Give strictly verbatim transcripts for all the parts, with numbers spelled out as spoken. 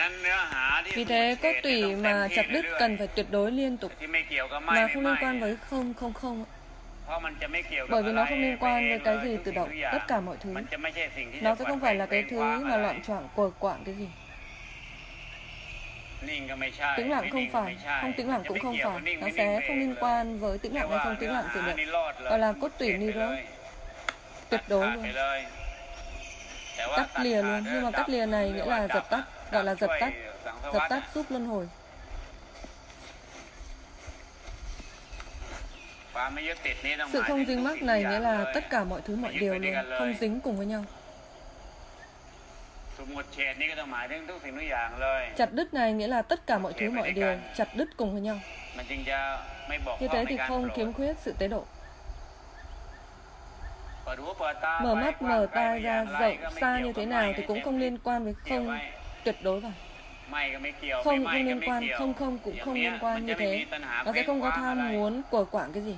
Vì thế cốt tủy mà chặt đứt cần phải tuyệt đối liên tục, mà không liên quan với không không không. Bởi vì nó không liên quan với cái gì tự động, tất cả mọi thứ. Nó sẽ không phải là cái thứ mà loạn choạng quờ quạng cái gì. Tĩnh lặng không phải, không tĩnh lặng cũng không phải. Nó sẽ không liên quan với tĩnh lặng hay không tĩnh lặng tự động. Gọi là cốt tủy Nirod, tuyệt đối luôn, cắt lìa luôn. Nhưng mà cắt lìa này nghĩa là dập tắt, gọi là dập tắt, dập tắt giúp luân hồi. Sự không dính mắc này nghĩa là tất cả mọi thứ mọi điều luôn, không dính cùng với nhau. Chặt đứt này nghĩa là tất cả mọi thứ mọi điều chặt đứt cùng với nhau. Như thế thì không khiếm khuyết sự tế độ. Mở mắt mở tai ra rộng xa như thế nào thì cũng không liên quan với không tuyệt đối vào. Không không liên quan, không không cũng không liên quan. Như thế nó sẽ không có tham muốn của quảng cái gì.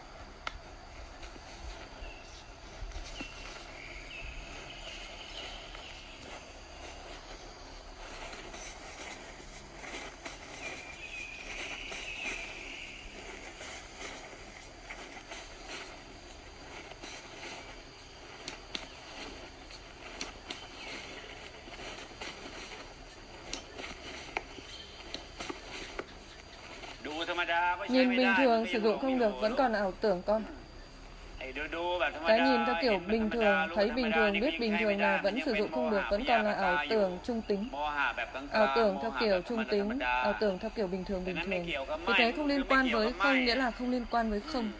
Nhìn bình thường sử dụng không được, vẫn còn là ảo tưởng con. Cái nhìn theo kiểu bình thường, thấy bình thường, biết bình thường này vẫn sử dụng không được, vẫn còn là ảo tưởng trung tính. Ảo tưởng theo kiểu trung tính, ảo tưởng theo kiểu bình thường bình thường. Vì thế không liên quan với không nghĩa là không liên quan với không.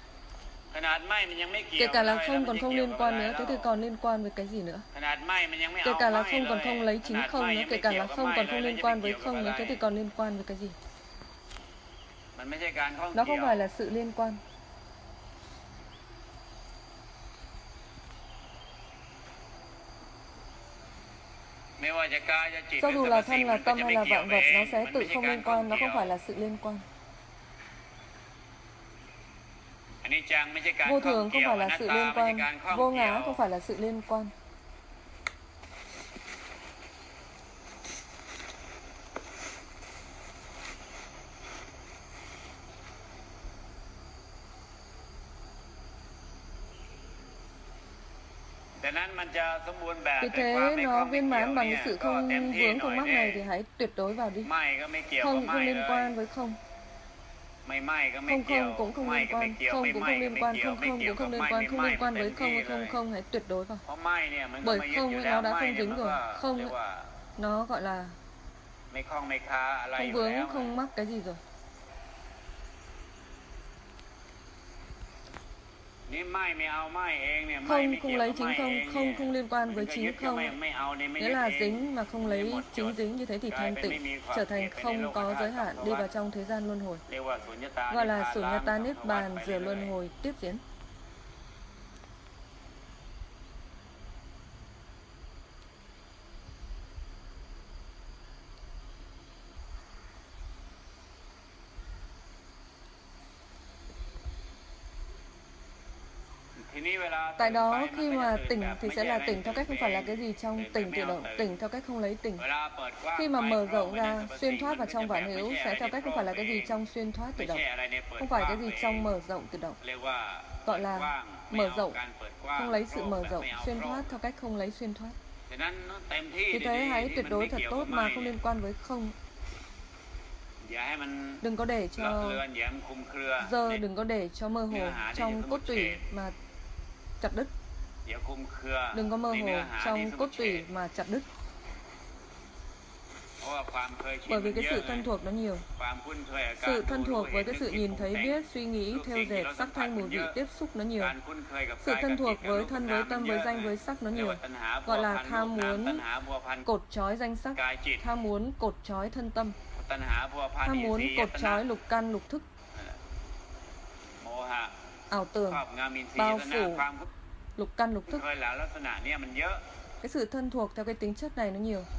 Kể cả là không còn không liên quan nữa, thế thì còn liên quan với cái gì nữa? Kể cả là không còn không lấy chính không nữa, kể cả là không còn không liên quan với không nữa, thế thì còn liên quan với cái gì? Đó không phải là sự liên quan. Cho dù là thân là tâm hay là vạn vật, nó sẽ tự không liên quan, nó không phải là sự liên quan. Vô thường không phải là sự liên quan, vô ngã không phải là sự liên quan. Vì thế nó viên mãn bằng cái sự không vướng không mắc này thì hãy tuyệt đối vào đi. Không không liên quan với không. Không không cũng không liên quan, không cũng không liên quan, không không cũng không liên quan, không liên quan với không không không hãy tuyệt đối vào. Bởi không ấy, nó đã không dính rồi, không ấy, nó gọi là không vướng không mắc cái gì rồi. Không không lấy chính không, không không liên quan với chính không. Nghĩa là dính mà không lấy chính dính, như thế thì thanh tịnh trở thành không có giới hạn, đi vào trong thế gian luân hồi. Gọi là Sunyata Niết Bàn, rửa luân hồi tiếp diễn. Tại đó khi mà tỉnh thì sẽ là tỉnh theo cách không phải là cái gì trong tỉnh tự động, tỉnh theo cách không lấy tỉnh. Khi mà mở rộng ra, xuyên thoát vào trong vạn hữu sẽ theo cách không phải là cái gì trong xuyên thoát tự động, không phải cái gì trong mở rộng tự động. Gọi là mở rộng, không lấy sự mở rộng, xuyên thoát theo cách không lấy xuyên thoát. Vì thế hãy tuyệt đối thật tốt mà không liên quan với không. Đừng có để cho dơ, đừng có để cho mơ hồ trong cốt tủy mà chặt đứt. Đừng có mơ hồ trong cốt tủy mà chặt đứt. Bởi vì cái sự thân thuộc nó nhiều. Sự thân thuộc với cái sự nhìn thấy biết, suy nghĩ, theo dệt, sắc thanh mùi vị, tiếp xúc nó nhiều. Sự thân thuộc với thân, với tâm, với danh, với sắc nó nhiều. Gọi là tham muốn cột trói danh sắc, tham muốn cột trói thân tâm, tham muốn cột trói lục căn, lục thức, ảo tưởng, bao phủ lục căn, lục thức. Cái sự thân thuộc theo cái tính chất này nó nhiều.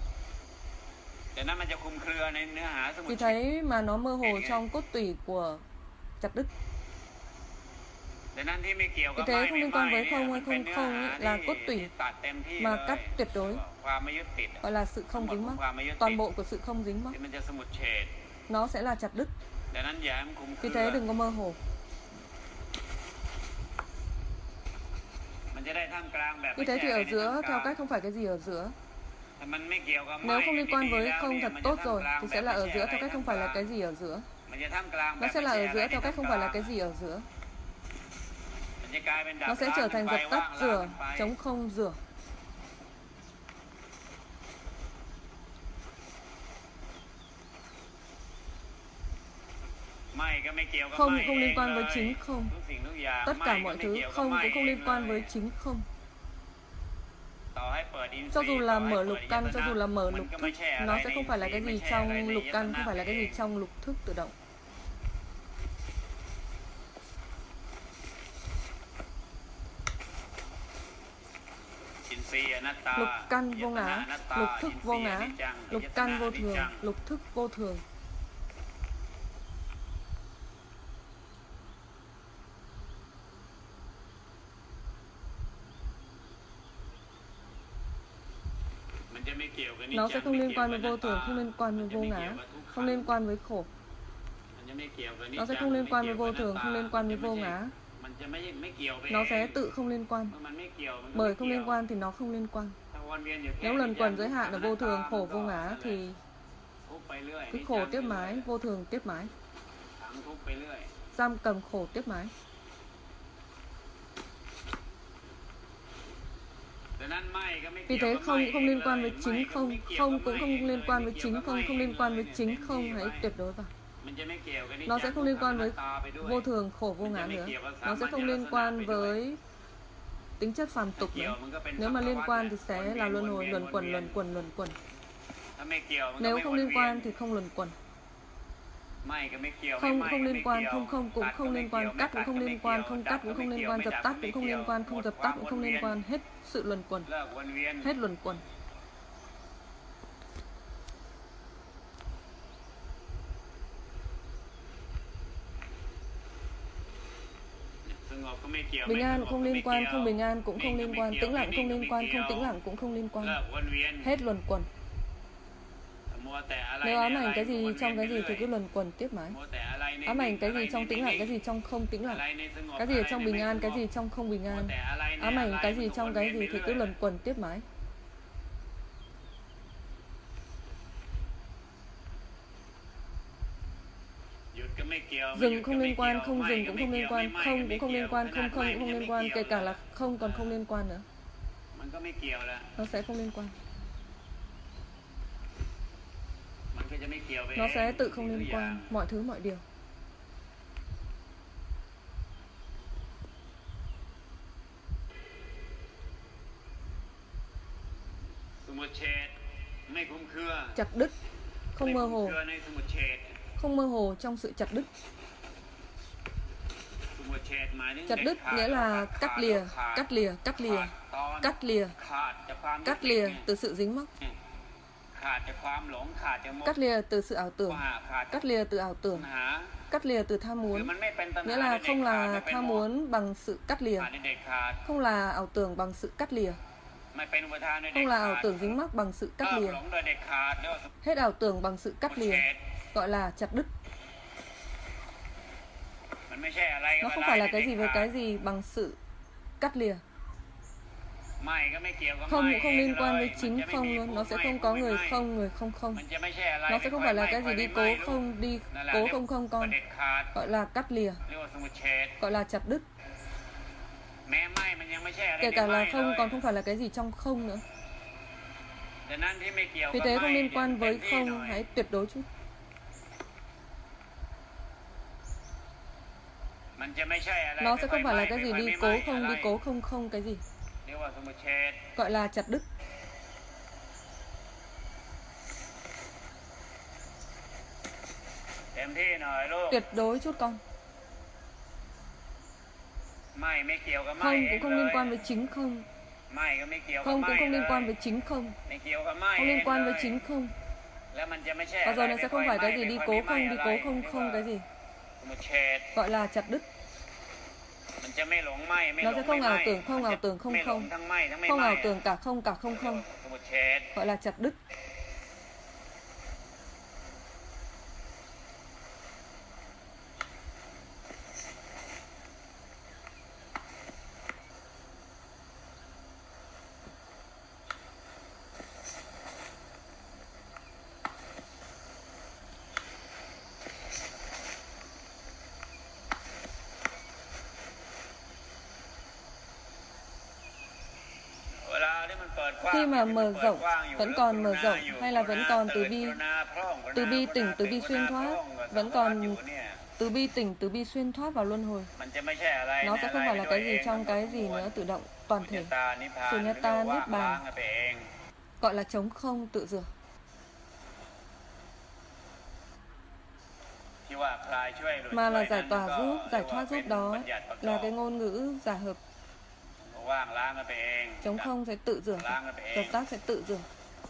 Vì thế mà nó mơ hồ trong cốt tủy của chặt đứt. Vì thế không liên quan với không hay không không ấy, là cốt tủy mà cắt tuyệt đối, gọi là sự không dính mắc, toàn bộ của sự không dính mắc. Nó sẽ là chặt đứt. Vì thế đừng có mơ hồ. Vì thế thì ở giữa theo cách không phải cái gì ở giữa. Nếu không liên quan với không thật tốt rồi thì sẽ là ở giữa theo cách không phải là cái gì ở giữa. Nó sẽ là ở giữa theo cách không phải là cái gì ở giữa. Nó sẽ trở thành dập tắt rửa, chống không rửa. Không không liên quan với chính không. Tất cả mọi thứ không cũng không liên quan với chính không. Cho dù là mở lục căn, cho dù là mở lục thức, nó sẽ không phải là cái gì trong lục căn, không phải là cái gì trong lục thức tự động. Lục căn vô ngã, lục thức vô ngã, lục căn vô thường, lục thức vô thường. Nó sẽ không liên quan với vô thường, không liên quan với vô ngã, không liên quan với khổ. Nó sẽ không liên quan với vô thường, không liên quan với vô ngã. Nó sẽ tự không liên quan. Bởi không liên quan thì nó không liên quan. Nếu lần quần giới hạn ở vô thường, khổ, vô ngã thì cứ khổ tiếp mãi, vô thường tiếp mãi, giam cầm khổ tiếp mãi. Vì thế không cũng không liên quan với chính không, không cũng không liên quan với chính không, không liên quan với chính không, hãy tuyệt đối vào. Nó sẽ không liên quan với vô thường, khổ, vô ngã nữa. Nó sẽ không liên quan với tính chất phàm tục nữa. Nếu mà liên quan thì sẽ là luân hồi, luẩn quẩn, luẩn quẩn, luẩn quẩn. Nếu không liên quan thì không luẩn quẩn. Không không liên quan, không không cũng không liên quan, cắt cũng không liên quan, không cắt cũng không liên quan, dập tắt cũng không liên quan, không dập tắt cũng không liên quan, hết sự luẩn quẩn, hết luẩn quẩn. Bình an không liên quan, không bình an cũng không liên quan, tĩnh lặng không liên quan, không tĩnh lặng cũng không liên quan, hết luẩn quẩn. Nếu ám ảnh cái gì trong cái gì thì cứ luẩn quẩn tiếp mãi. Ám ảnh cái gì trong tĩnh lặng, cái gì trong không tĩnh lặng, cái gì ở trong bình an, cái gì trong không bình an. Ám ảnh cái gì trong cái gì thì cứ luẩn quẩn tiếp mãi. Dừng không liên quan, không dừng cũng không liên quan, không cũng không liên quan, không không cũng không liên quan, kể cả là không còn không liên quan nữa. Nó sẽ không liên quan. Nó sẽ tự không liên quan, mọi thứ mọi điều. Chặt đứt, không mơ hồ, không mơ hồ trong sự chặt đứt. Chặt đứt nghĩa là cắt lìa, cắt lìa, cắt lìa, cắt lìa, cắt lìa từ sự dính mắc, cắt lìa từ sự ảo tưởng, cắt lìa từ ảo tưởng, cắt lìa từ tham muốn. Nghĩa là không là tham muốn bằng sự cắt lìa, không là ảo tưởng bằng sự cắt lìa, không là ảo tưởng dính mắc bằng sự cắt lìa. Hết ảo tưởng bằng sự cắt lìa, gọi là chặt đứt. Nó không phải là cái gì với cái gì bằng sự cắt lìa. Không cũng không liên quan với chính không luôn. Nó sẽ không có người không, người không không. Nó sẽ không phải là cái gì đi cố không, đi cố không không con. Gọi là cắt lìa, gọi là chặt đứt. Kể cả là không còn không phải là cái gì trong không nữa. Vì thế không liên quan với không, hãy tuyệt đối chút. Nó sẽ không phải là cái gì đi cố không, đi cố không không cái gì. Gọi là chặt đứt. Tuyệt đối chút con. Không cũng không liên quan với chính không. Không cũng không liên quan với chính không. Không liên quan với chính không. Và rồi nó sẽ không phải cái gì đi cố không, đi cố không không cái gì. Gọi là chặt đứt. Nó sẽ không ảo tưởng, không ảo tưởng, không không. Không ảo tưởng cả không, cả không không. Gọi là chặt đứt. Khi mà mở rộng, vẫn còn mở rộng hay là vẫn còn từ bi, từ bi tỉnh, từ bi xuyên thoát, vẫn còn từ bi tỉnh, từ bi xuyên thoát vào luân hồi. Nó sẽ không phải là cái gì trong cái gì nữa, tự động, toàn thể. Sunyata, Niết Bàn, gọi là trống không tự dược. Mà là giải tỏa giúp, giải thoát giúp đó là cái ngôn ngữ giả hợp. Trống không sẽ tự rửa, dập tắt sẽ tự rửa.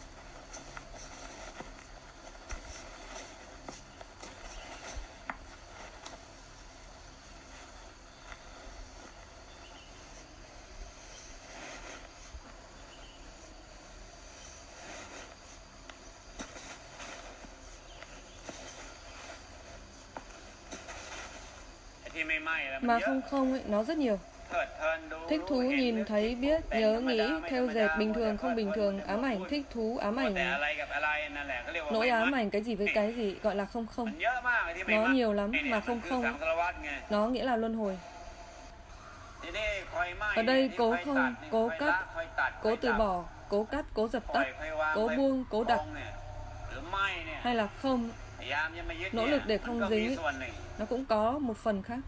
Mà không không ấy, nó rất nhiều. Thích thú nhìn thấy biết, nhớ nghĩ, theo dệt, bình thường không bình thường, ám ảnh, thích thú, ám ảnh, nỗi ám ảnh cái gì với cái gì, gọi là không không. Nó nhiều lắm, mà không không ấy, nó nghĩa là luân hồi. Ở đây cố không, cố cắt, cố từ bỏ, cố cắt, cố dập tắt, cố buông, cố đặt, hay là không, nỗ lực để không dính, nó cũng có một phần khác.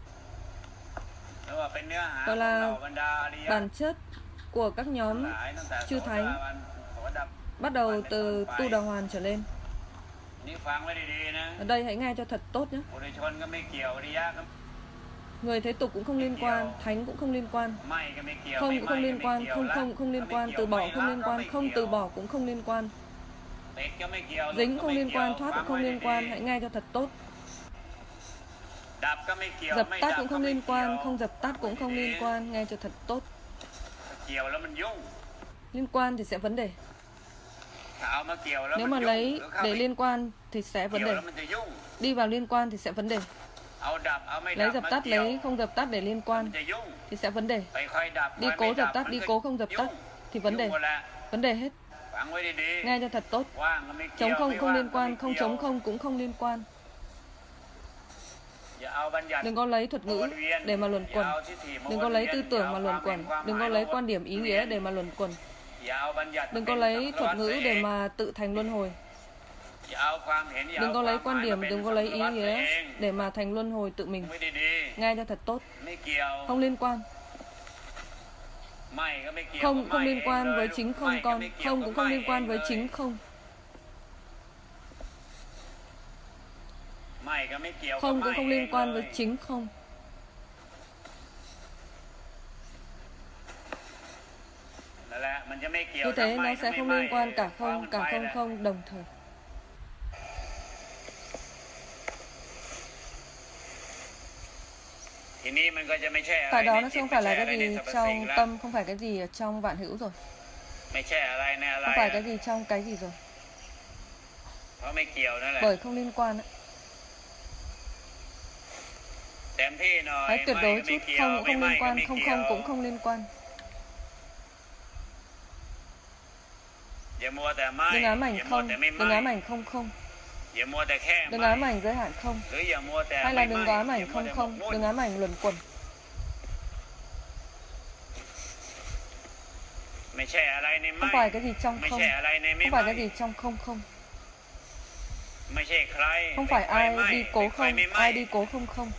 Gọi là bản chất của các nhóm chư thánh, bắt đầu từ Tu Đà Hoàn trở lên. Ở đây hãy nghe cho thật tốt nhé. Người thế tục cũng không liên quan, thánh cũng không liên quan, không cũng không liên quan, không không cũng không liên quan, từ bỏ không liên quan, không từ bỏ cũng không liên quan, dính không liên quan, thoát cũng không liên quan. Hãy nghe cho thật tốt. Dập tắt cũng không liên quan, không dập tắt cũng không liên quan. Nghe cho thật tốt. Liên quan thì sẽ vấn đề. Nếu mà lấy để liên quan thì sẽ vấn đề. Đi vào liên quan thì sẽ vấn đề. Lấy dập tắt, lấy không dập tắt để liên quan thì sẽ vấn đề. Đi cố dập tắt, đi cố không dập tắt thì vấn đề. Vấn đề hết. Nghe cho thật tốt. Chống không không liên quan, không chống không cũng không liên quan. Đừng có lấy thuật ngữ để mà luẩn quẩn. Đừng có lấy tư tưởng mà luẩn quẩn. Đừng có lấy quan điểm ý nghĩa để mà luẩn quẩn. Đừng có lấy thuật ngữ để mà tự thành luân hồi. Đừng có lấy quan điểm, đừng có lấy ý nghĩa để mà thành luân hồi tự mình. Nghe cho thật tốt. Không liên quan. Không không liên quan với chính không con. Không cũng không liên quan với chính không. Không cũng không liên quan với chính không. Như thế nó sẽ không liên quan cả không, cả không không đồng thời. Tại đó nó không phải là cái gì trong tâm, không phải cái gì ở trong vạn hữu rồi. Không phải cái gì trong cái gì rồi. Bởi không liên quan ấy. Hãy tuyệt đối chút, không cũng không liên quan, không không cũng không liên quan. Đừng ám ảnh không, đừng ám ảnh không không. Đừng ám ảnh giới hạn không. Hay là đừng có ám ảnh không không, đừng ám ảnh luẩn quẩn. Không phải cái gì trong không, không phải cái gì trong không không. Không phải ai đi cố không, ai đi cố không không.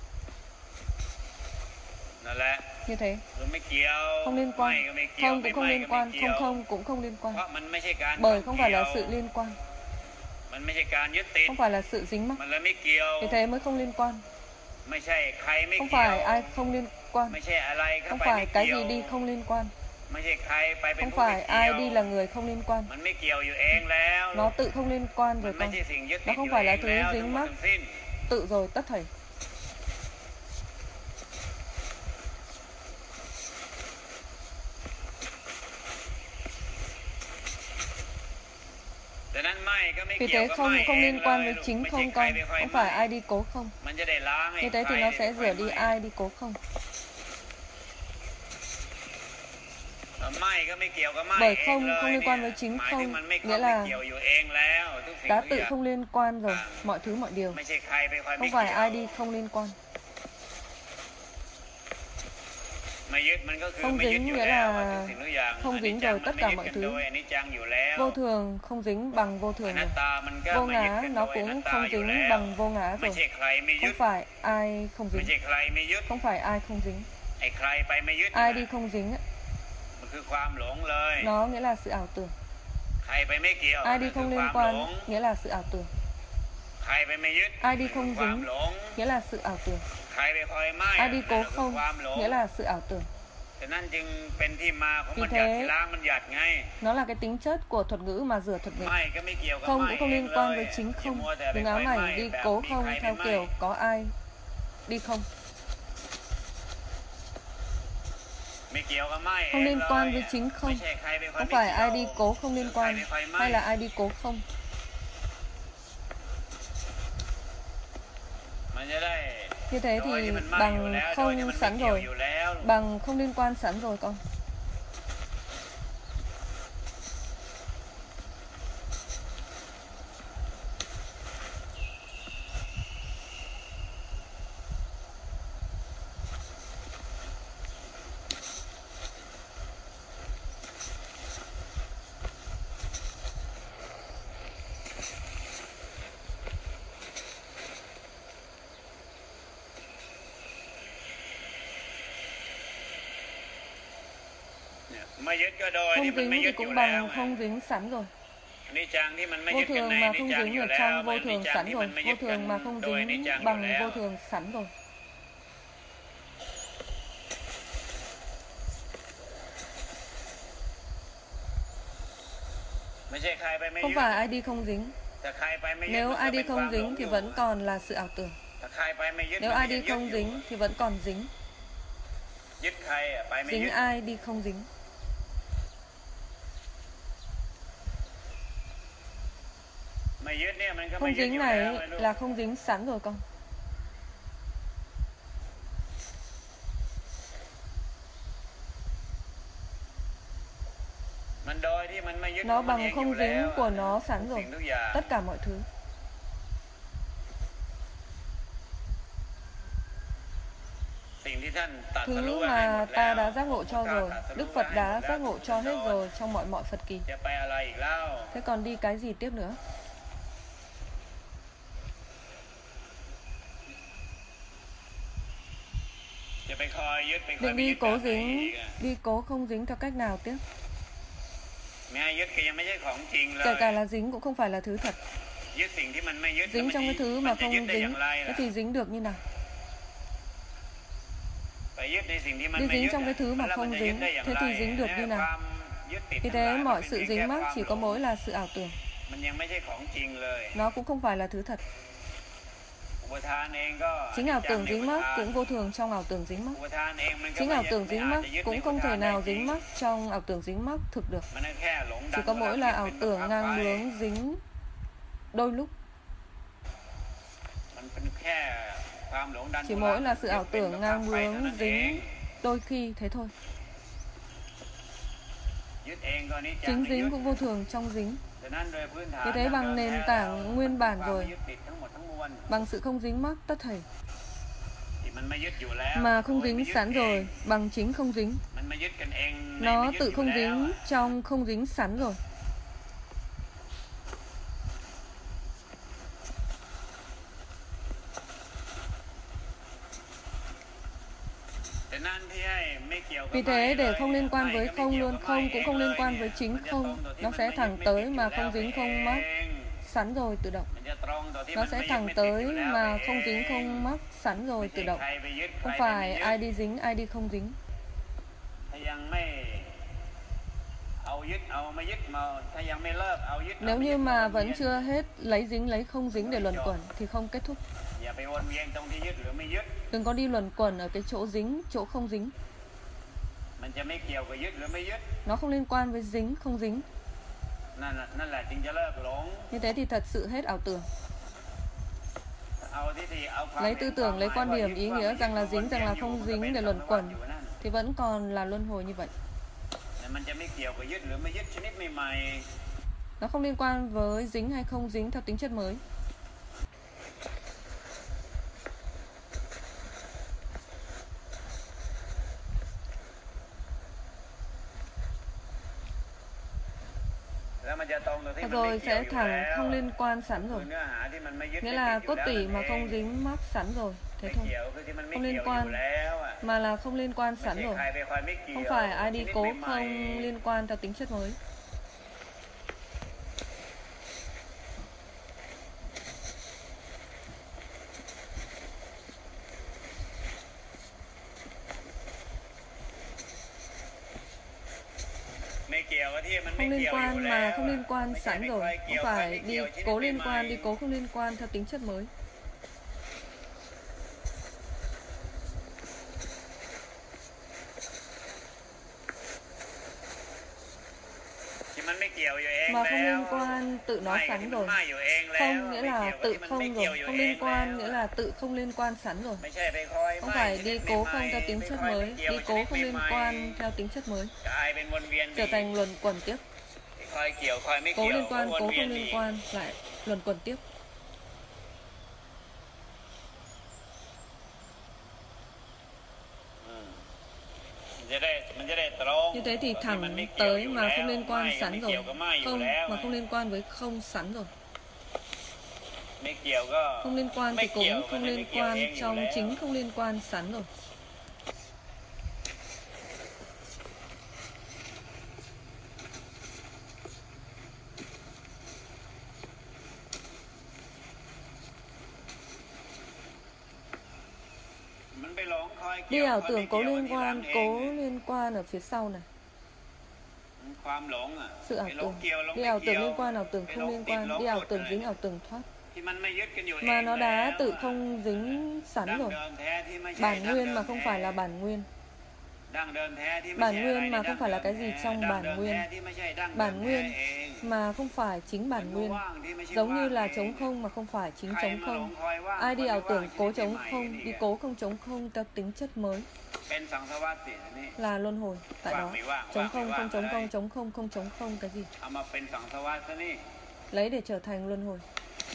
Như thế. Không liên quan. Không cũng không liên quan, không không cũng không liên quan. Bởi không phải là sự liên quan. Không phải là sự dính mắc. Vì thế mới không liên quan. Không phải ai không liên quan. Không phải cái gì đi không liên quan. Không phải ai đi là người không liên quan. Nó tự không liên quan rồi con. Nó không phải là thứ dính mắc. Tự rồi tất thảy. Vì thế không không liên quan với chính không con, không phải ai đi cố không. Như thế thì nó sẽ rửa đi ai đi cố không. Bởi không không liên quan với chính không, nghĩa là đã tự không liên quan rồi, mọi thứ mọi điều. Không phải ai đi không liên quan. Không dính nghĩa là không dính rồi tất cả mọi thứ. Vô thường không dính bằng vô thường rồi. Vô ngã nó cũng không dính bằng vô ngã rồi. Không phải ai không dính. Không phải ai không dính. Ai đi không dính nó nghĩa là sự ảo tưởng. Ai đi không liên quan nghĩa là sự ảo tưởng. Ai đi không dính nghĩa là sự ảo tưởng. Ai đi cố không nghĩa là sự ảo tưởng. Vì thế nó là cái tính chất của thuật ngữ mà rửa thuật ngữ. Không cũng không liên quan với chính không. Đừng ám ảnh đi cố không theo kiểu có ai đi không. Không liên quan với chính không. Không phải ai đi cố không liên quan, hay là ai đi cố không. Như thế thì bằng không sẵn rồi, bằng không liên quan sẵn rồi con. Không dính thì cũng bằng không dính sẵn rồi. Vô thường mà không dính ở trong vô thường sẵn rồi. Vô thường mà không dính bằng vô thường sẵn rồi. Không phải ai đi không dính. Nếu ai đi không dính thì vẫn còn là sự ảo tưởng. Nếu ai đi không dính thì vẫn còn dính. Dính ai đi không dính. Không dính này là không dính sẵn rồi con. Nó bằng không dính của nó sẵn rồi. Tất cả mọi thứ. Thứ mà ta đã giác ngộ cho rồi, Đức Phật đã giác ngộ cho hết rồi trong mọi mọi Phật kỳ. Thế còn đi cái gì tiếp nữa? Định đi cố dính, đi cố không dính theo cách nào tiếp? Kể cả là dính cũng không phải là thứ thật. Dính trong cái thứ mà không dính, thế thì dính được như nào? Đi dính trong cái thứ mà không dính, thế thì dính được như nào? Vì thế mọi sự dính mắc chỉ có mỗi là sự ảo tưởng. Nó cũng không phải là thứ thật. Chính ảo tưởng dính mắc cũng vô thường trong ảo tưởng dính mắc. Chính ảo tưởng dính mắc cũng không thể nào dính mắc trong ảo tưởng dính mắc thực được. Chỉ có mỗi là ảo tưởng ngang bướng dính đôi lúc. Chỉ mỗi là sự ảo tưởng ngang bướng dính đôi khi thế thôi. Chính dính cũng vô thường trong dính. Vì thế bằng nền tảng nguyên bản rồi, bằng sự không dính mắc tất thảy, mà không dính sẵn rồi, bằng chính không dính. Nó tự không dính trong không dính sẵn rồi. Vì thế để không liên quan với không luôn không cũng không liên quan với chính không, nó sẽ thẳng tới mà không dính không mắc sẵn rồi tự động. Nó sẽ thẳng tới mà không dính không mắc sẵn rồi tự động. Không phải ai đi dính, ai đi không dính. Nếu như mà vẫn chưa hết lấy dính lấy không dính để luẩn quẩn thì không kết thúc. Đừng có đi luẩn quẩn ở cái chỗ dính, chỗ không dính. Nó không liên quan với dính, không dính. Như thế thì thật sự hết ảo tưởng. Lấy tư tưởng, lấy quan điểm, ý nghĩa rằng là dính, rằng là không dính để luẩn quẩn thì vẫn còn là luân hồi như vậy. Nó không liên quan với dính hay không dính theo tính chất mới. Và rồi sẽ thẳng không liên quan sẵn rồi. Nghĩa là cốt tủy mà không dính mắc sẵn rồi. Thế thôi. Không liên quan mà là không liên quan sẵn rồi. Không phải ai đi cố không liên quan theo tính chất mới. Không liên quan mà không liên quan sẵn rồi. Không phải đi cố liên quan, đi cố không liên quan theo tính chất mới. Mà không liên quan tự nó sẵn rồi. Không nghĩa là tự không rồi. Không liên quan nghĩa là tự không liên quan sẵn rồi. Không phải đi cố không theo tính chất mới. Đi cố không liên quan theo tính chất mới. Trở thành luẩn quẩn tiếp. Cố liên quan, cố không liên quan, lại luẩn quẩn tiếp. Như thế thì thẳng tới mà không liên quan sẵn rồi. Không mà không liên quan với không sẵn rồi. Không liên quan thì cũng không liên quan trong chính không liên quan sẵn rồi. Đi ảo tưởng cố liên quan, cố liên quan ở phía sau này. Sự ảo tưởng. Đi ảo tưởng liên quan, ảo tưởng không liên quan. Đi ảo tưởng dính, ảo tưởng thoát. Mà nó đã tự không dính sẵn rồi. Bản nguyên mà không phải là bản nguyên. Bản nguyên mà không phải là cái gì trong bản nguyên. Bản nguyên mà không phải chính bản nguyên. Giống như là trống không mà không phải chính trống không. Ai đi ảo tưởng cố trống không, đi cố không trống không theo tính chất mới là luân hồi. Tại đó trống không, không trống không, trống không, không trống không cái gì. Lấy để trở thành luân hồi.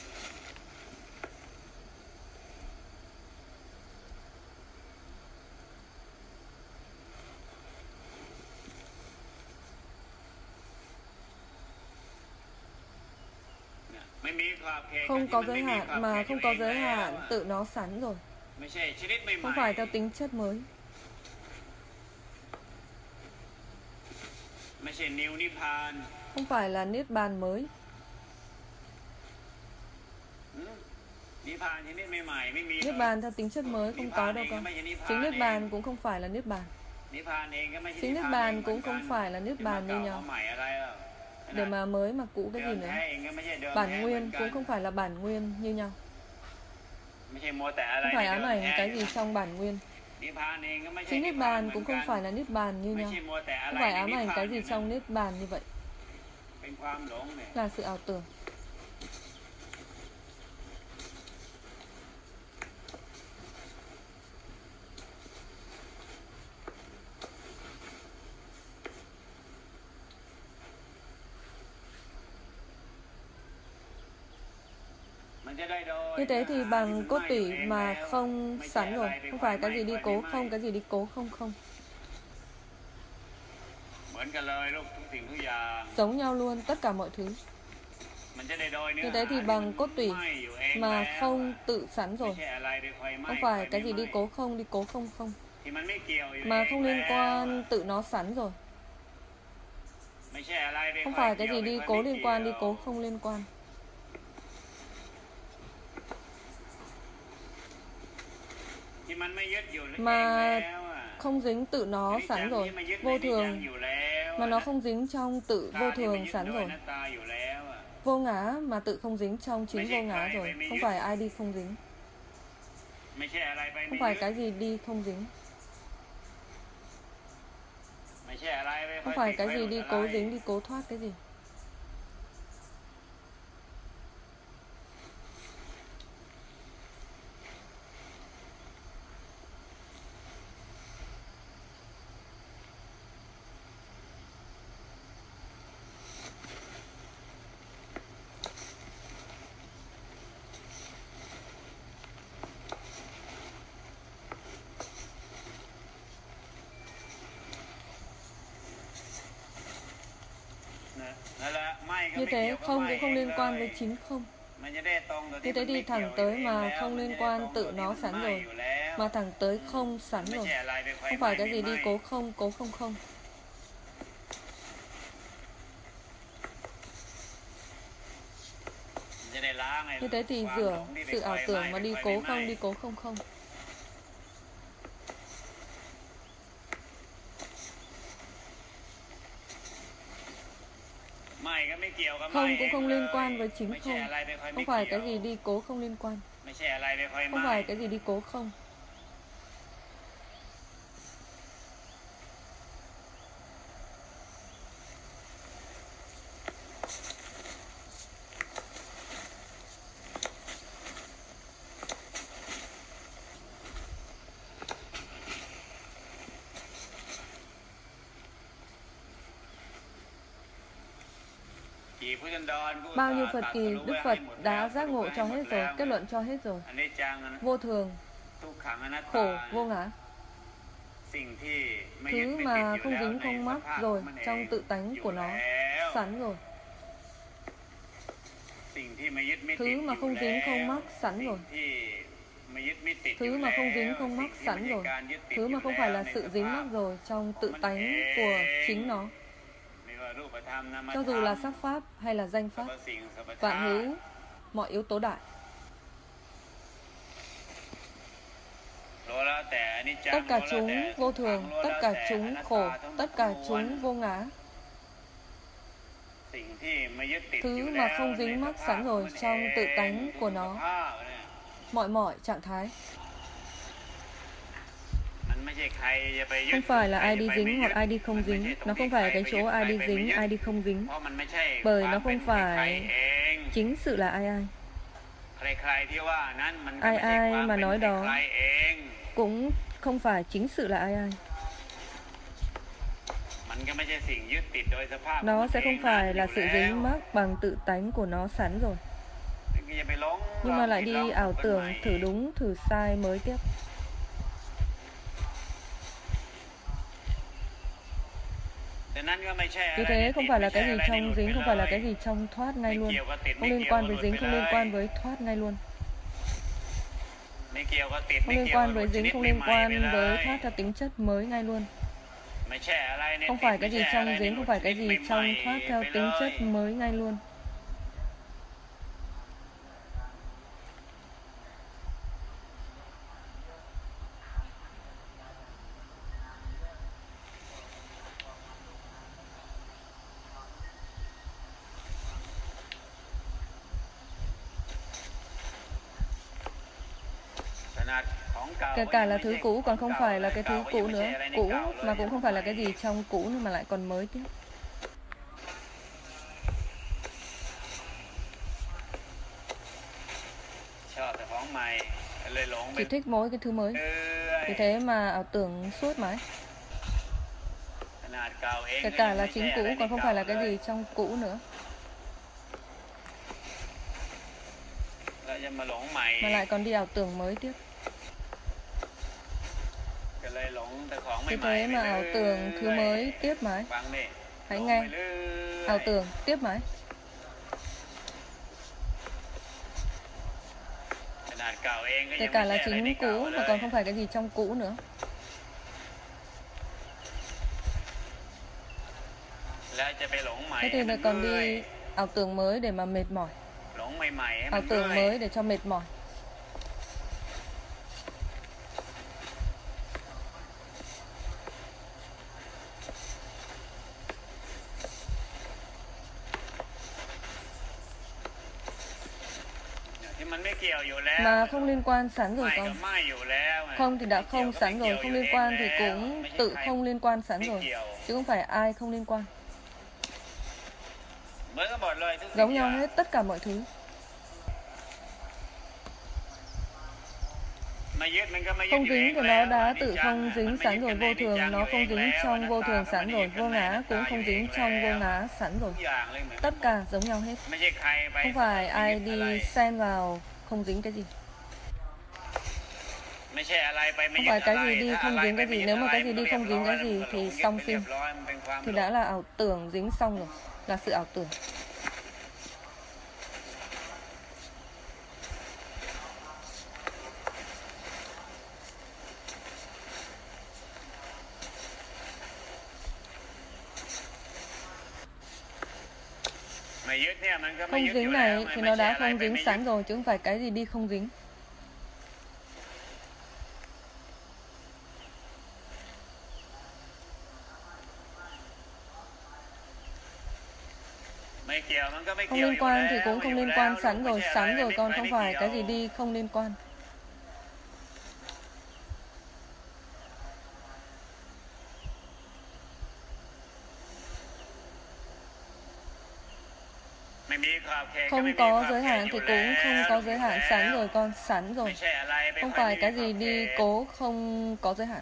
Không có giới hạn mà không có giới hạn tự nó sẵn rồi. Không phải theo tính chất mới. Không phải là niết bàn mới. Niết bàn theo tính chất mới không có đâu con. Chính niết bàn cũng không phải là niết bàn. Chính niết bàn cũng không phải là niết bàn như nhau. Để mà mới mà cũ cái gì nữa. Bản nguyên cũng không phải là bản nguyên như nhau. Không phải ám ảnh cái gì trong bản nguyên. Chính niết bàn cũng không phải là niết bàn như nhau. Không phải ám ảnh cái gì trong niết bàn như vậy. Là sự ảo tưởng. Như thế thì bằng cốt tủy mà không sẵn rồi. Không phải cái gì đi cố không, cái gì đi cố không không. Giống nhau luôn tất cả mọi thứ. Như thế thì bằng cốt tủy mà không tự sẵn rồi. Không phải cái gì đi cố không, đi cố không không. Mà không liên quan tự nó sẵn rồi. Không phải cái gì đi cố liên quan, đi cố không liên quan. Mà không dính tự nó sẵn rồi. Vô thường mà nó không dính trong tự vô thường sẵn rồi. Vô ngã mà tự không dính trong chính vô ngã rồi. Không phải ai đi không dính. Không phải cái gì đi không dính. Không phải cái gì đi cố dính, đi cố thoát cái gì. Như thế không cũng không liên quan với chính không. Như thế đi thẳng tới mà không liên quan tự nó sẵn rồi, mà thẳng tới không sẵn rồi. Không phải cái gì đi cố không, cố không không. Như thế thì rửa sự ảo tưởng mà đi cố không, đi cố không không. Không cũng không liên quan với chính không. Không phải cái gì đi cố không liên quan. Không phải cái gì đi cố không. Bao nhiêu Phật kỳ, Đức Phật đã giác ngộ cho hết rồi, kết luận cho hết rồi. Vô thường, khổ, vô ngã. Thứ mà không dính không mắc rồi, trong tự tánh của nó, sẵn rồi. Thứ mà không dính không mắc, sẵn rồi. Thứ mà không dính không mắc, sẵn rồi. Thứ mà không phải là sự dính mắc rồi, trong tự tánh của chính nó. Cho dù là sắc pháp hay là danh pháp, vạn hữu, mọi yếu tố đại. Tất cả chúng vô thường, tất cả chúng khổ, tất cả chúng vô ngã. Thứ mà không dính mắc sẵn rồi trong tự tánh của nó, mọi mọi trạng thái. Không phải là ai đi dính hoặc ai đi không dính. Nó không phải cái chỗ ai đi dính, ai đi không dính. Bởi nó không phải chính sự là ai ai. Ai ai mà nói đó cũng không phải chính sự là ai ai. Nó sẽ không phải là sự dính mắc bằng tự tánh của nó sẵn rồi. Nhưng mà lại đi ảo tưởng thử đúng thử sai mới tiếp. Vì thế không phải là cái gì trong dính, không phải là cái gì trong thoát ngay luôn. Không liên quan với dính, không liên quan với thoát ngay luôn. Không liên quan với dính, không liên quan với thoát theo tính chất mới ngay luôn. Không phải cái gì trong dính, không phải cái gì trong thoát theo tính chất mới ngay luôn. Kể cả là thứ cũ còn không phải là cái thứ cũ nữa. Cũ mà cũng không phải là cái gì trong cũ nữa mà lại còn mới tiếp. Chỉ thích mỗi cái thứ mới. Vì thế mà ảo tưởng suốt mãi. Kể cả là chính cũ còn không phải là cái gì trong cũ nữa. Mà lại còn đi ảo tưởng mới tiếp. Vì thế mà ảo tưởng thứ mới tiếp mãi. Hãy nghe. Ảo tưởng tiếp mãi. Kể cả là chính cũ mà còn không phải cái gì trong cũ nữa. Thế thì lại còn đi ảo tưởng mới để mà mệt mỏi. Ảo tưởng mới để cho mệt mỏi. Mà không liên quan sẵn rồi con. Không thì đã không sẵn rồi. Không liên quan thì cũng tự không liên quan sẵn rồi. Chứ không phải ai không liên quan. Giống nhau hết tất cả mọi thứ. Không dính của nó đã tự không dính sẵn rồi. Vô thường nó không dính trong vô thường sẵn rồi. Vô ngã cũng không dính trong vô ngã sẵn rồi. Tất cả giống nhau hết. Không phải ai đi xen vào không dính cái gì. Không phải cái gì đi không dính cái gì. Nếu mà cái gì đi không dính cái gì thì xong phim. Thì đã là ảo tưởng dính xong rồi. Là sự ảo tưởng. Không dính này thì nó đã không dính sẵn rồi, chứ không phải cái gì đi không dính. Không liên quan thì cũng không liên quan sẵn rồi, sẵn rồi con, không phải cái gì đi không liên quan. Không có giới hạn thì cũng không có giới hạn, sẵn rồi con, sẵn rồi. Không phải cái gì đi cố không có giới hạn.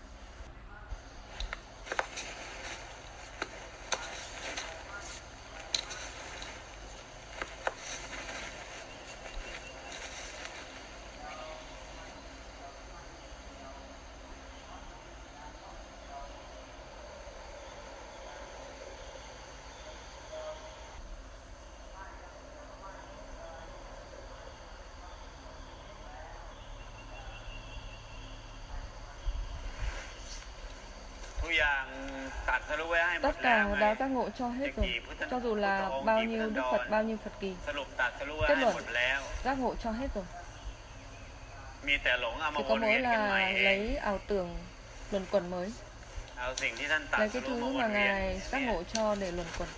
Tất cả đã giác ngộ cho hết rồi, cho dù là bao nhiêu Đức Phật, bao nhiêu Phật kỳ. Kết luận giác ngộ cho hết rồi. Chỉ có mỗi là lấy ảo tưởng luẩn quẩn mới, lấy cái thứ mà Ngài giác ngộ cho để luẩn quẩn.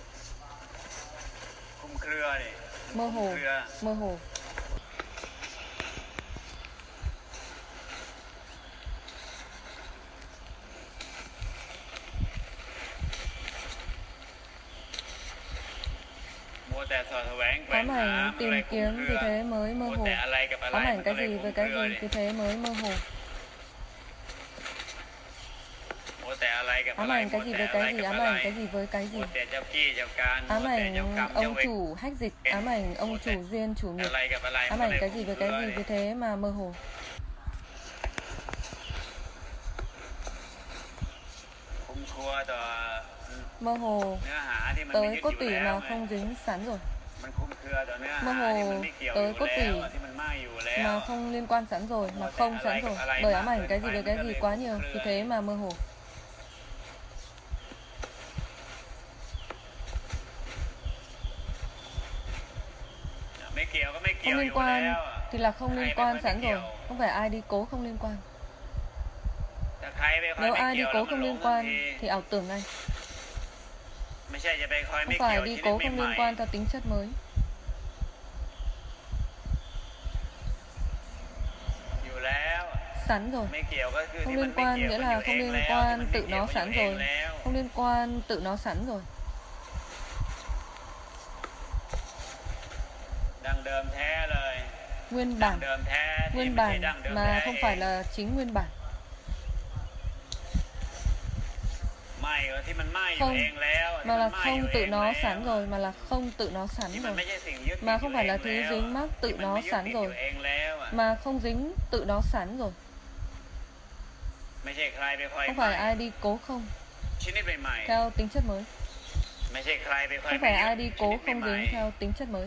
Mơ hồ, mơ hồ. Ám ảnh tìm kiếm vì thế mới mơ hồ. Ám ảnh cái gì với cái gì vì thế mới mơ hồ. Ám ảnh cái gì với cái gì, ám ảnh cái gì với cái gì. Ám ảnh ông chủ hách dịch, ám ảnh ông chủ duyên chủ nghiệp. Ám ảnh cái gì với cái gì vì thế mà mơ hồ. Mơ hồ tới cốt tủy mà không dính sẵn rồi. Mơ hồ tới cốt tủy mà không liên quan sẵn rồi, mà không sẵn rồi. Bởi ám ảnh cái gì với cái gì quá nhiều, vì thế mà mơ hồ. Không liên quan thì là không liên quan sẵn rồi, không phải ai đi cố không liên quan. Nếu ai đi cố không liên quan thì ảo tưởng này. Không phải đi cố không liên quan theo tính chất mới. Sẵn rồi. Không liên quan nghĩa là không liên quan tự nó sẵn rồi. Không liên quan tự nó sẵn rồi. Nguyên bản. Nguyên bản mà không phải là chính nguyên bản. Không, mà là không tự nó sẵn rồi, mà là không tự nó sẵn rồi. Mà không phải là thứ dính mắc tự nó sẵn rồi, mà không dính tự nó sẵn rồi. Không phải ai đi cố không theo tính chất mới. Không phải ai đi cố không dính theo tính chất mới.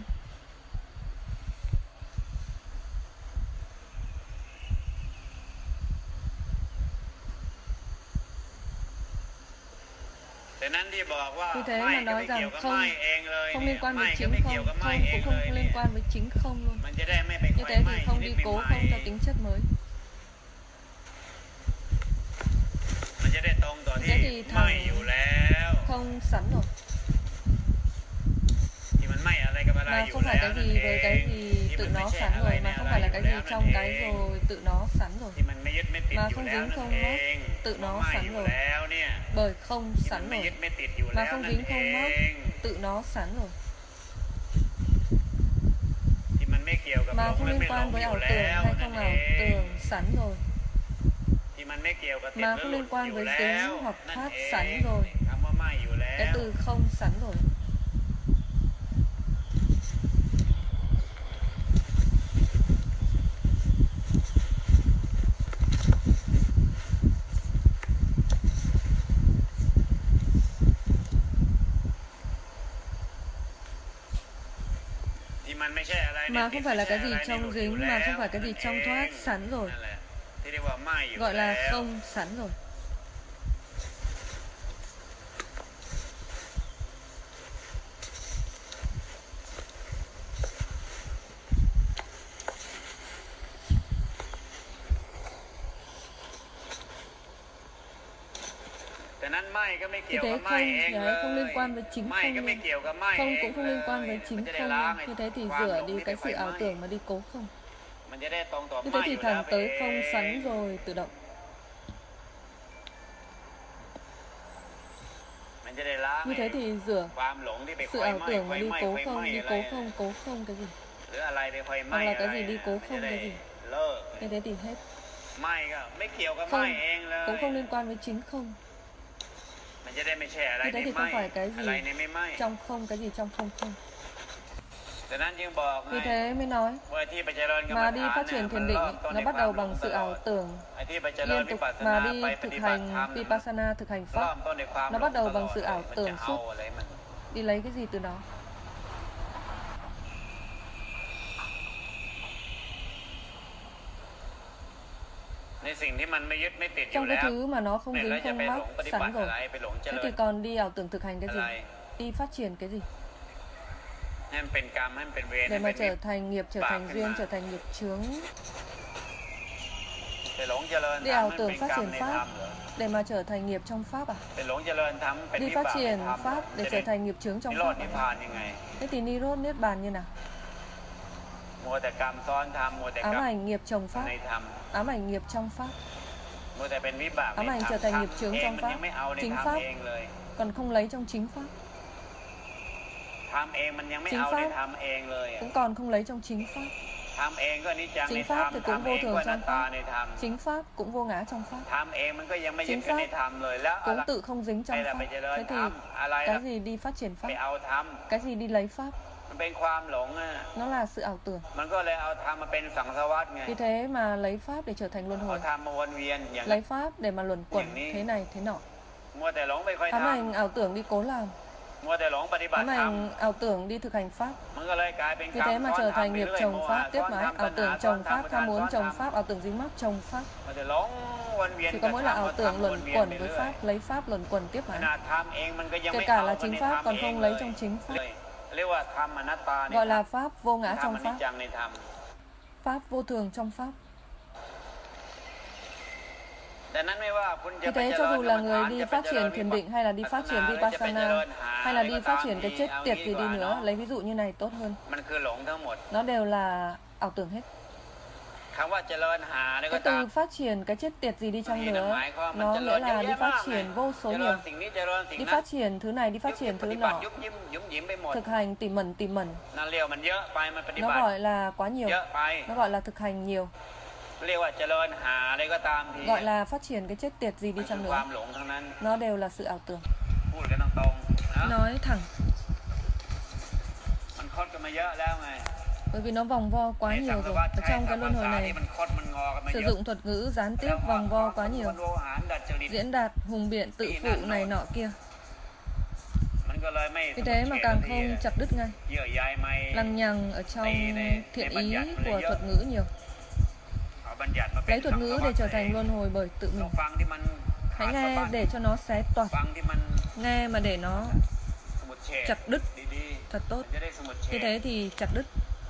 Vì thế mà nói rằng không, không liên quan với chính không, không cũng không liên quan với chính không luôn. Như thế thì không đi cố không theo tính chất mới. Thế thì thẳng không sẵn rồi. Mà không phải cái gì với cái gì tự nó sẵn rồi, mà không phải là cái gì trong cái rồi tự nó sẵn rồi. Mà không dính không mắc tự nó sẵn rồi. Bởi không sẵn rồi. Mà không dính không mắc tự nó sẵn rồi. Mà không liên quan với ảo tưởng hay không ảo tưởng sẵn rồi. Mà không liên quan với dính hoặc thoát sẵn rồi. Cái từ không sẵn rồi. Mà không phải là cái gì trong dính, mà không phải cái gì trong thoát sẵn rồi. Gọi là không sẵn rồi. Vì thế không, đấy, không liên quan với chính không luôn. Không cũng không liên quan với chính không luôn. Như thế thì rửa đi cái sự ảo tưởng mà đi cố không. Như thế thì thẳng tới không sẵn rồi tự động. Như thế thì rửa sự ảo tưởng mà đi cố không, đi cố không, cố không cái gì. Hoặc là cái gì đi cố không cái gì. Như thế thì hết. Không, cũng không liên quan với chính không. Như thế thì không phải cái gì trong không, cái gì trong không không. Vì thế mới nói mà đi phát triển thiền định nó bắt đầu bằng sự ảo tưởng liên tục, mà đi thực hành Vipassana, thực hành Pháp nó bắt đầu bằng sự ảo tưởng suốt. Đi lấy cái gì từ đó? Trong cái thứ mà nó không dính không mắc sẵn rồi. Thế thì còn đi ảo tưởng thực hành cái gì? Đi phát triển cái gì? Để mà trở thành nghiệp, trở thành duyên, trở thành nghiệp chướng. Đi ảo tưởng phát triển Pháp để mà trở thành nghiệp trong Pháp à? Đi phát triển Pháp để trở thành nghiệp chướng trong Pháp à? Thế thì Nirodha Niết Bàn như nào? Ám ảnh nghiệp chồng Pháp, ám ảnh nghiệp trong Pháp, ám ảnh trở thành nghiệp chướng trong Pháp, chính Pháp còn không lấy trong chính Pháp. Chính Pháp cũng còn không lấy trong chính Pháp. Chính Pháp thì cũng vô thường trong Pháp. Chính Pháp cũng vô ngã trong Pháp. Chính Pháp cũng tự không dính trong Pháp. Thế thì cái gì đi phát triển Pháp? Cái gì đi lấy Pháp? Nó là sự ảo tưởng. Vì thế mà lấy Pháp để trở thành luân hồi. Lấy Pháp để mà luẩn quẩn thế này thế nọ. Ám ảnh ảo tưởng đi cố làm. Ám ảnh ảo tưởng đi thực hành Pháp. Vì thế mà trở thành nghiệp chồng Pháp tiếp mãi. Ảo tưởng chồng Pháp, tham muốn chồng Pháp, ảo tưởng dính mắc chồng Pháp. Chỉ có mỗi là ảo tưởng luẩn quẩn với Pháp, lấy Pháp luẩn quẩn tiếp mãi. Kể cả là chính Pháp còn không lấy trong chính Pháp. Gọi là Pháp vô ngã trong Pháp, Pháp vô thường trong Pháp. Vì thế cho dù là người đi phát triển thiền định hay là đi phát triển Vipassana hay là đi phát triển cái chết tiệt gì đi nữa, lấy ví dụ như này tốt hơn, nó đều là ảo tưởng hết. Cái từ phát triển cái chết tiệt gì đi chăng nữa, nó nghĩa là đi phát triển vô số nhiều. Đi phát triển thứ này, đi phát triển thứ nọ, thực hành tỉ mẩn tỉ mẩn. Nó gọi là quá nhiều, nó gọi là thực hành nhiều. Gọi là phát triển cái chết tiệt gì đi chăng nữa, nó đều là sự ảo tưởng. Nói thẳng. Bởi vì nó vòng vo quá nhiều rồi. Ở trong cái luân hồi này sử dụng thuật ngữ gián tiếp vòng vo quá nhiều, diễn đạt hùng biện tự phụ này nọ kia. Vì thế mà càng không chặt đứt ngay, lằng nhằng ở trong thiện ý của thuật ngữ nhiều. Lấy thuật ngữ để trở thành luân hồi bởi tự mình. Hãy nghe để cho nó xé toạc, nghe mà để nó chặt đứt thật tốt. Như thế thì chặt đứt.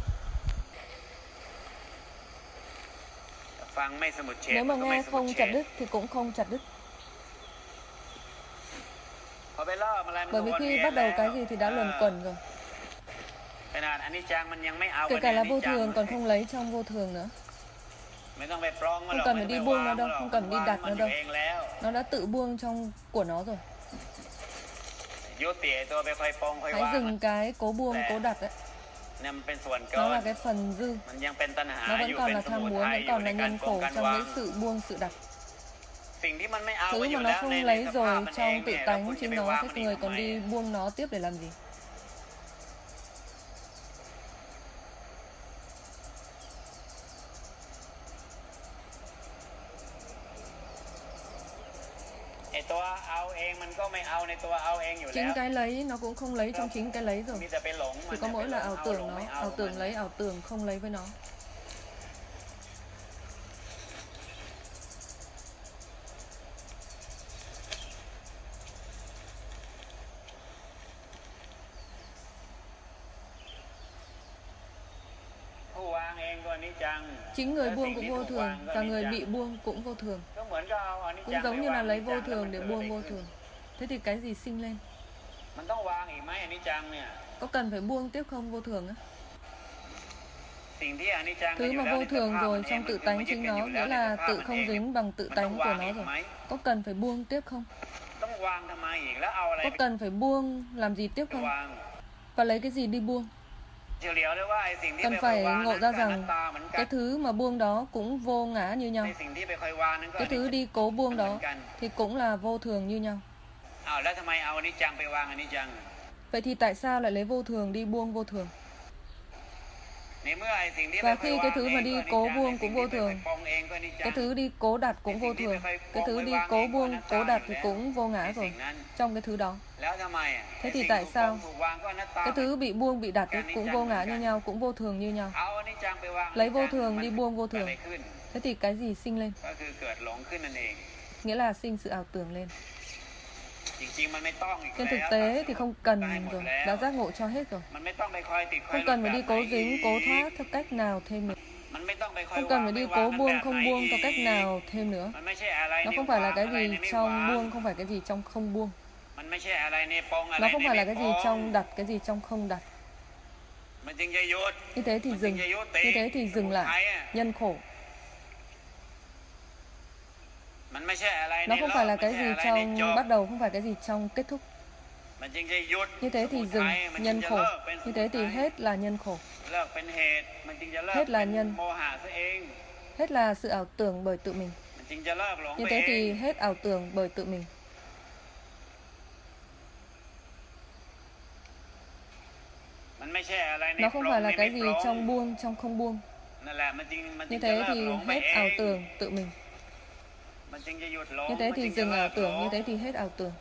Nếu mà nghe không chặt đứt thì cũng không chặt đứt. Bởi vì khi bắt đầu cái gì thì đã luẩn quẩn rồi. Kể cả là vô thường còn không lấy trong vô thường nữa. Không cần phải đi buông nó đâu, không cần đi đặt nó đâu. Nó đã tự buông trong của nó rồi. Hãy dừng cái cố buông, cố đặt đấy. Nó là cái phần dư. Nó vẫn còn là tham muốn, vẫn còn là nhân khổ trong cái sự buông, sự đặt. Thứ mà nó không lấy rồi trong tự tánh chính nó, thế người còn đi buông nó tiếp để làm gì? Chính cái lấy nó cũng không lấy trong chính cái lấy rồi. Chỉ có mỗi là ảo tưởng nó, ảo tưởng lấy, ảo tưởng không lấy với nó. Chính người buông cũng vô thường, và người bị buông cũng vô thường. Cũng giống như là lấy vô thường để buông vô thường. Thế thì cái gì sinh lên? Có cần phải buông tiếp không vô thường á? Thứ mà vô thường rồi trong tự tánh chính nó, nghĩa là tự không dính bằng tự tánh của nó rồi. Có cần phải buông tiếp không? Có cần phải buông làm gì tiếp không? Và lấy cái gì đi buông? Cần phải ngộ ra rằng cái thứ mà buông đó cũng vô ngã như nhau. Cái thứ đi cố buông đó thì cũng là vô thường như nhau. Vậy thì tại sao lại lấy vô thường đi buông vô thường? Và khi cái thứ mà đi cố buông cũng vô thường, cái thứ đi cố đặt cũng vô thường, cái thứ đi cố buông, cố đặt thì cũng vô ngã rồi trong cái thứ đó. Thế thì tại sao cái thứ bị buông bị đặt ấy cũng vô ngã như nhau, cũng vô thường như nhau? Lấy vô thường đi buông vô thường. Thế thì cái gì sinh lên? Nghĩa là sinh sự ảo tưởng lên. Trên thực tế thì không cần rồi, đã giác ngộ cho hết rồi. Không cần phải đi cố dính, cố thoát theo cách nào thêm nữa. Không cần phải đi cố buông, không buông theo cách nào thêm nữa. Nó không phải là cái gì trong buông, không phải cái gì trong không buông. Nó không phải là cái gì trong đặt, cái gì trong không đặt. Như thế thì dừng, như thế thì dừng lại, nhân khổ. Nó không phải là cái gì trong bắt đầu, không phải cái gì trong kết thúc. Như thế thì dừng, nhân khổ. Như thế thì hết là nhân khổ. Hết là nhân. Hết là sự ảo tưởng bởi tự mình. Như thế thì hết ảo tưởng bởi tự mình. Nó không phải là cái gì trong buông, trong không buông. Như thế thì hết ảo tưởng tự mình. Như thế thì dừng ảo tưởng, như thế thì hết ảo tưởng.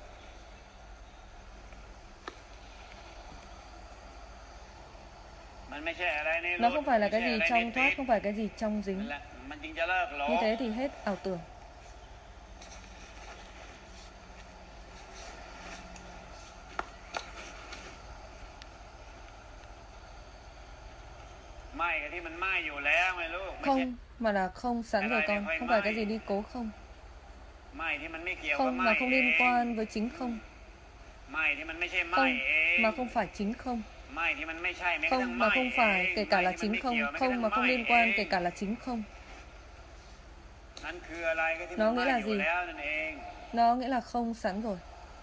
Nó không phải là cái gì trong thoát, không phải cái gì trong dính. Như thế thì hết ảo tưởng. Không mà là không sẵn rồi con, không phải cái gì đi cố không. Không mà không liên quan với chính không. Không mà không phải chính không. Không mà không phải kể cả là chính không. Không mà không liên quan kể cả là chính không. Nó nghĩa là gì? Nó nghĩa là không sẵn rồi.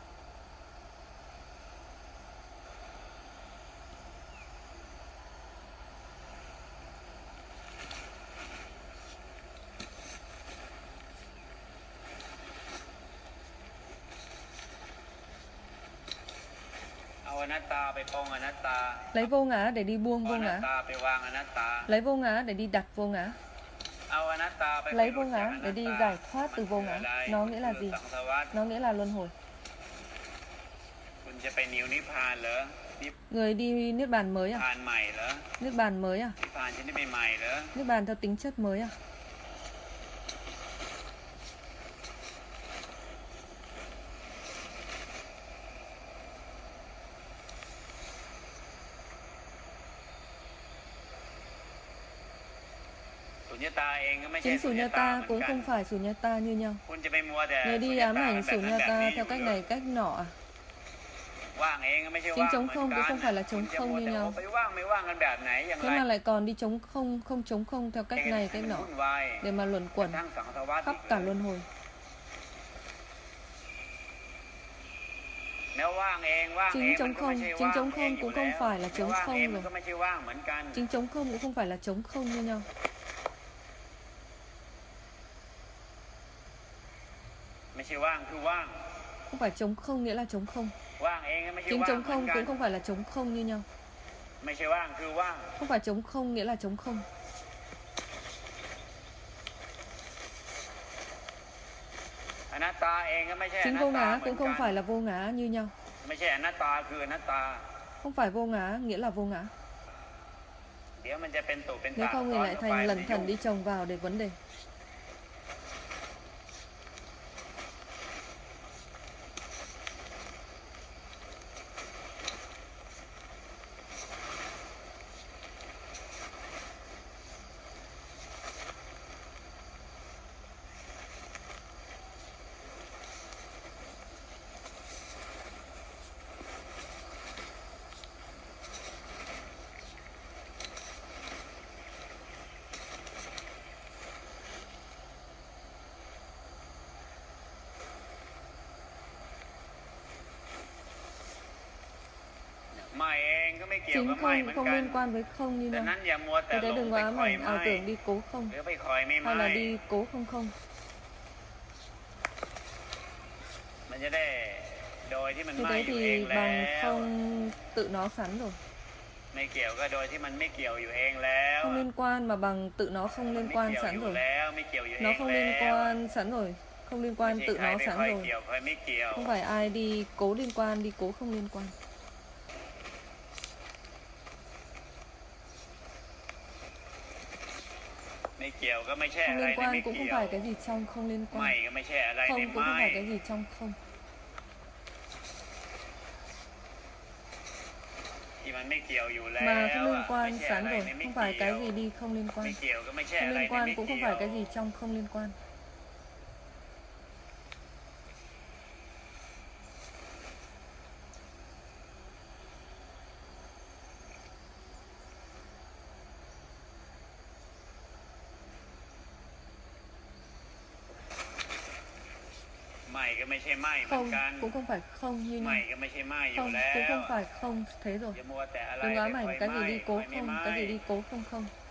Lấy vô ngã để đi buông vô ngã. Lấy vô ngã để đi đặt vô ngã. Lấy vô ngã để đi giải thoát từ vô ngã. Nó nghĩa là gì? Nó nghĩa là luân hồi. Người đi niết bàn mới à? Niết bàn mới à? Niết bàn theo tính chất mới à? Chính Sunyata cũng không phải Sunyata như nhau. Người đi ám ảnh Sunyata theo cách này cách nọ à? Chính trống không cũng không phải là trống không như nhau. Thế mà lại còn đi trống không, không trống không theo cách này cách nọ để mà luẩn quẩn khắp cả luân hồi. Chính trống không, chính trống không cũng không phải là trống không rồi. Chính trống không cũng không phải là trống không như nhau. Không phải trống không nghĩa là trống không. Chính trống không cũng không phải là trống không như nhau. Không phải trống không nghĩa là trống không. Chính vô ngã cũng không phải là vô ngã như nhau. Không phải vô ngã nghĩa là vô ngã. Nếu không thì lại thành lẩn thần đi chồng vào để vấn đề. ไม่เกี่ยว Chính กับไม่เหมื không อน không กัน liên quan với không như ดัง nhau. นั้นอย่ามัวแต่ Vì หล thế ง đừng ไป có ám คอย ảnh ไม่ ảo tưởng đi cố không หรือไปคอยไม่ hay ไม่ là đi cố không không. มันจะได้โดยที่มัน Như ไม่ thế อยู่เอง thì แล้ bằng ว không tự nó sẵn rồi. ไม่เกี่ยวก็โดยที่มันไม่เกี่ยวอยู่เองแล้ว Không liên quan mà bằng tự nó không มัน liên ไม่ quan เกี่ยวอ sẵn ยู่ rồi. แล้วไม่เกี่ยวอยู่เอ Nó ง không แล้ liên ว quan sẵn rồi. Không liên ไม่ quan ใช่ tự ใคร nó ไป sẵn คอย rồi. เกี่ยวคอยไม่เกี่ยว Không phải ai đi cố liên quan, đi cố không liên quan. ไม่เกี่ยวก็ไม่ใช่ Không อะไร liên ในไม่ quan cũng เกี่ không ยว phải cái gì trong không liên ไม่ quan. ก็ไม่ใช่อะไรใน Không cũng ไม่ không phải cái gì trong không. ที่มันไม่เกี่ยวอยู่แล้ว Mà không liên ไม่ quan ใช่ sẵn อะไร rồi. ในไม่ Không เกี่ phải ย cái ว gì đi không liên ไม่ quan. เกี่ยวก็ไม่ใช่ Không อะไร liên ใน quan ไม่ cũng เกี่ không ยว phải cái gì trong không liên quan. ไม่ก็ไม่ใช่ไม่เหมือน Không กัน cũng không phải không như ไม่ nhau. ก็ไม่ใช่ไม่อยู่ Không แล้ cũng ว không phải không thế rồi. อย่ามัวแต่อะไร Đừng ไป ám คอย ảnh cái ไม่ gì đi ค cố อยไม่ không, ไม่ cái gì đi cố không không.